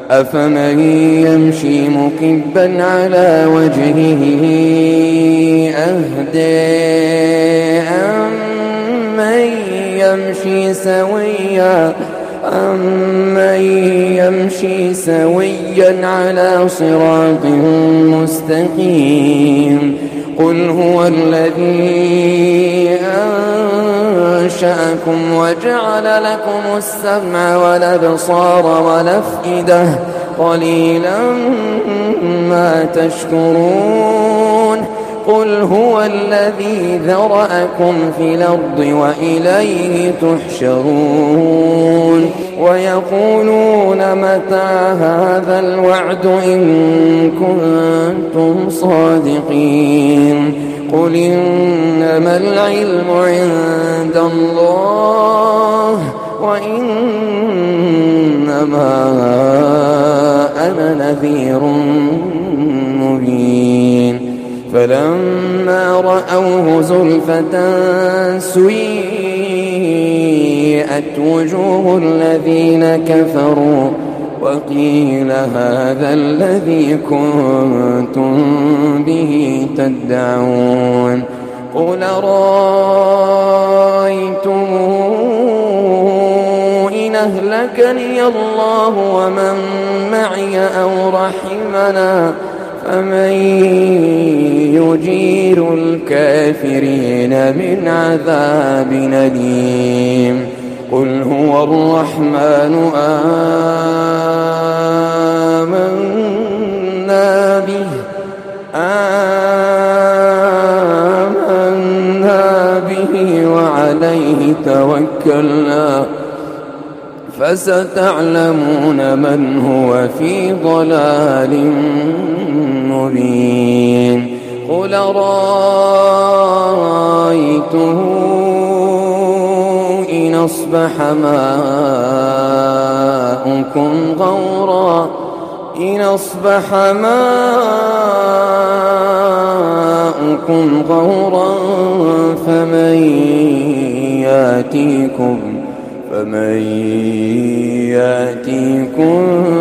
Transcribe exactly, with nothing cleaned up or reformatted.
أفمن يمشي مكبا على وجهه أهدى أمن يمشي سويا أمن يمشي سويا على صراط مستقيم قل هو الذي أنشأكم وجعل لكم السمع والأبصار والأفئدة قليلا ما تشكرون قل هو الذي ذرأكم في الأرض وإليه تحشرون ويقولون متى هذا الوعد إن كنتم صادقين قل إنما العلم عند الله وإنما أنا نذير مبين فلما رأوه زلفة سيئت وجوه الذين كفروا وقيل هذا الذي كنتم به تدعون قل رأيتم إن أهلكني الله ومن معي أو رحمنا فمن يجير الكافرين من عذاب أليم قل هو الرحمن آمنا به آمنا به وعليه توكلنا فستعلمون من هو في ضلال مبين قل رأيتم إن أصبح ماؤكم غورا إن أصبح ماؤكم غورا فمن يأتيكم فمن يأتيكم